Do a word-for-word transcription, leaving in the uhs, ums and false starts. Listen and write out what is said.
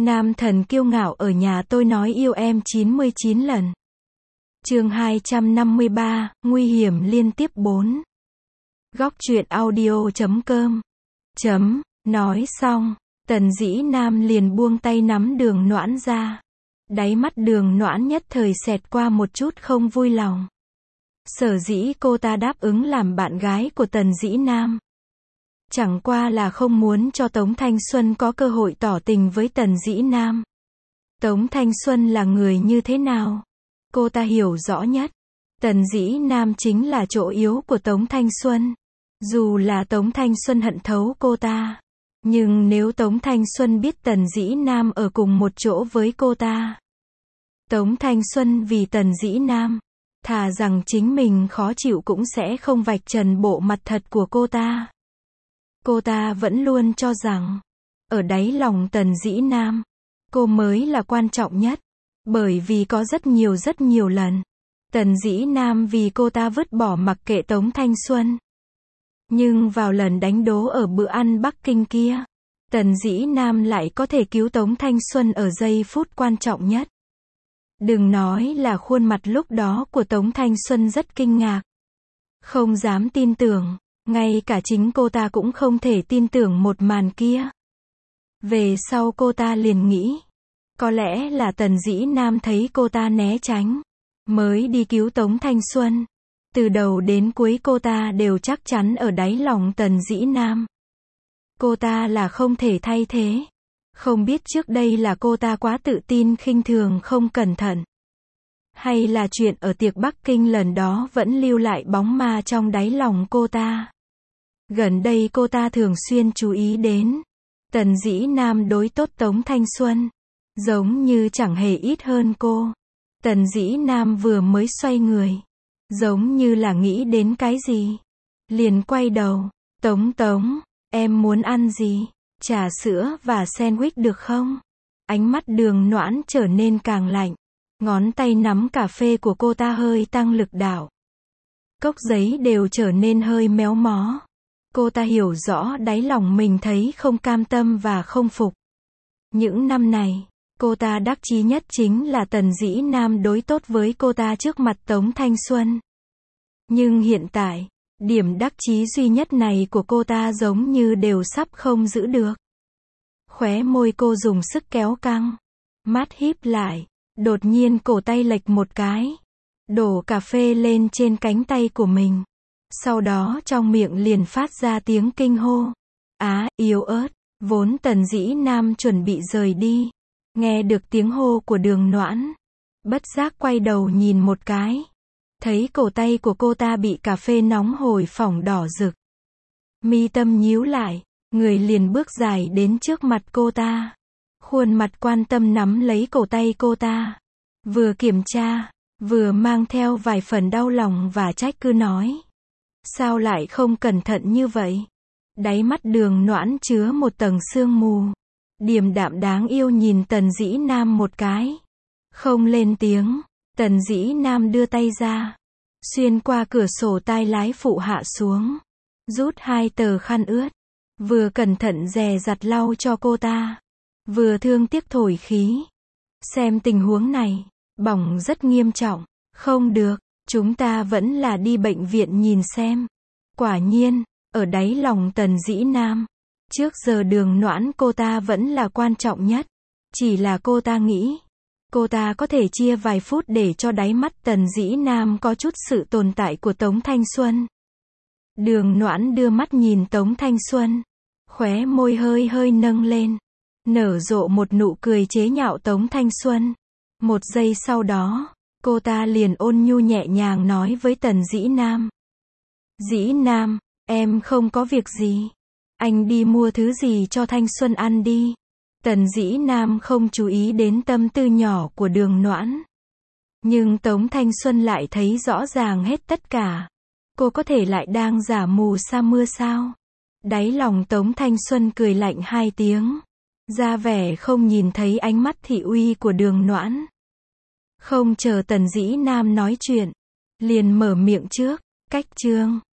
Nam thần kiêu ngạo ở nhà tôi nói yêu em chín mươi chín lần. Chương hai trăm năm mươi ba, nguy hiểm liên tiếp bốn. Góc truyện audio chấm com. Chấm, nói xong, Tần Dĩ Nam liền buông tay nắm Đường Noãn ra. Đáy mắt Đường Noãn nhất thời xẹt qua một chút không vui lòng. Sở dĩ cô ta đáp ứng làm bạn gái của Tần Dĩ Nam, chẳng qua là không muốn cho Tống Thanh Xuân có cơ hội tỏ tình với Tần Dĩ Nam. Tống Thanh Xuân là người như thế nào? Cô ta hiểu rõ nhất. Tần Dĩ Nam chính là chỗ yếu của Tống Thanh Xuân. Dù là Tống Thanh Xuân hận thấu cô ta, nhưng nếu Tống Thanh Xuân biết Tần Dĩ Nam ở cùng một chỗ với cô ta, Tống Thanh Xuân vì Tần Dĩ Nam, thà rằng chính mình khó chịu cũng sẽ không vạch trần bộ mặt thật của cô ta. Cô ta vẫn luôn cho rằng, ở đáy lòng Tần Dĩ Nam, cô mới là quan trọng nhất. Bởi vì có rất nhiều rất nhiều lần, Tần Dĩ Nam vì cô ta vứt bỏ mặc kệ Tống Thanh Xuân. Nhưng vào lần đánh đố ở bữa ăn Bắc Kinh kia, Tần Dĩ Nam lại có thể cứu Tống Thanh Xuân ở giây phút quan trọng nhất. Đừng nói là khuôn mặt lúc đó của Tống Thanh Xuân rất kinh ngạc, không dám tin tưởng, ngay cả chính cô ta cũng không thể tin tưởng một màn kia. Về sau cô ta liền nghĩ, có lẽ là Tần Dĩ Nam thấy cô ta né tránh, mới đi cứu Tống Thanh Xuân. Từ đầu đến cuối cô ta đều chắc chắn ở đáy lòng Tần Dĩ Nam, cô ta là không thể thay thế. Không biết trước đây là cô ta quá tự tin khinh thường không cẩn thận, hay là chuyện ở tiệc Bắc Kinh lần đó vẫn lưu lại bóng ma trong đáy lòng cô ta. Gần đây cô ta thường xuyên chú ý đến Tần Dĩ Nam đối tốt Tống Thanh Xuân, giống như chẳng hề ít hơn cô. Tần Dĩ Nam vừa mới xoay người, giống như là nghĩ đến cái gì, liền quay đầu. Tống Tống, em muốn ăn gì? Trà sữa và sandwich được không? Ánh mắt Đường Noãn trở nên càng lạnh. Ngón tay nắm cà phê của cô ta hơi tăng lực đạo. Cốc giấy đều trở nên hơi méo mó. Cô ta hiểu rõ đáy lòng mình thấy không cam tâm và không phục. Những năm này, cô ta đắc chí nhất chính là Tần Dĩ Nam đối tốt với cô ta trước mặt Tống Thanh Xuân. Nhưng hiện tại, điểm đắc chí duy nhất này của cô ta giống như đều sắp không giữ được. Khóe môi cô dùng sức kéo căng, mắt híp lại, đột nhiên cổ tay lệch một cái, đổ cà phê lên trên cánh tay của mình. Sau đó trong miệng liền phát ra tiếng kinh hô. Á, yếu ớt. Vốn Tần Dĩ Nam chuẩn bị rời đi, nghe được tiếng hô của Đường Noãn, bất giác quay đầu nhìn một cái, thấy cổ tay của cô ta bị cà phê nóng hổi phỏng đỏ rực. Mi tâm nhíu lại, người liền bước dài đến trước mặt cô ta, khuôn mặt quan tâm nắm lấy cổ tay cô ta, vừa kiểm tra, vừa mang theo vài phần đau lòng và trách cứ nói: sao lại không cẩn thận như vậy? Đáy mắt Đường Noãn chứa một tầng sương mù, điềm đạm đáng yêu nhìn Tần Dĩ Nam một cái, không lên tiếng. Tần Dĩ Nam đưa tay ra, xuyên qua cửa sổ tai lái phụ hạ xuống, rút hai tờ khăn ướt, vừa cẩn thận dè dặt lau cho cô ta, vừa thương tiếc thổi khí. Xem tình huống này, bỏng rất nghiêm trọng, không được, chúng ta vẫn là đi bệnh viện nhìn xem. Quả nhiên, ở đáy lòng Tần Dĩ Nam, trước giờ Đường Noãn cô ta vẫn là quan trọng nhất. Chỉ là cô ta nghĩ, cô ta có thể chia vài phút để cho đáy mắt Tần Dĩ Nam có chút sự tồn tại của Tống Thanh Xuân. Đường Noãn đưa mắt nhìn Tống Thanh Xuân, khóe môi hơi hơi nâng lên, nở rộ một nụ cười chế nhạo Tống Thanh Xuân. Một giây sau đó, cô ta liền ôn nhu nhẹ nhàng nói với Tần Dĩ Nam: Dĩ Nam, em không có việc gì, anh đi mua thứ gì cho Thanh Xuân ăn đi. Tần Dĩ Nam không chú ý đến tâm tư nhỏ của Đường Noãn, nhưng Tống Thanh Xuân lại thấy rõ ràng hết tất cả. Cô có thể lại đang giả mù sa mưa sao? Đáy lòng Tống Thanh Xuân cười lạnh hai tiếng, ra vẻ không nhìn thấy ánh mắt thị uy của Đường Noãn. Không chờ Tần Dĩ Nam nói chuyện, liền mở miệng trước: cách chương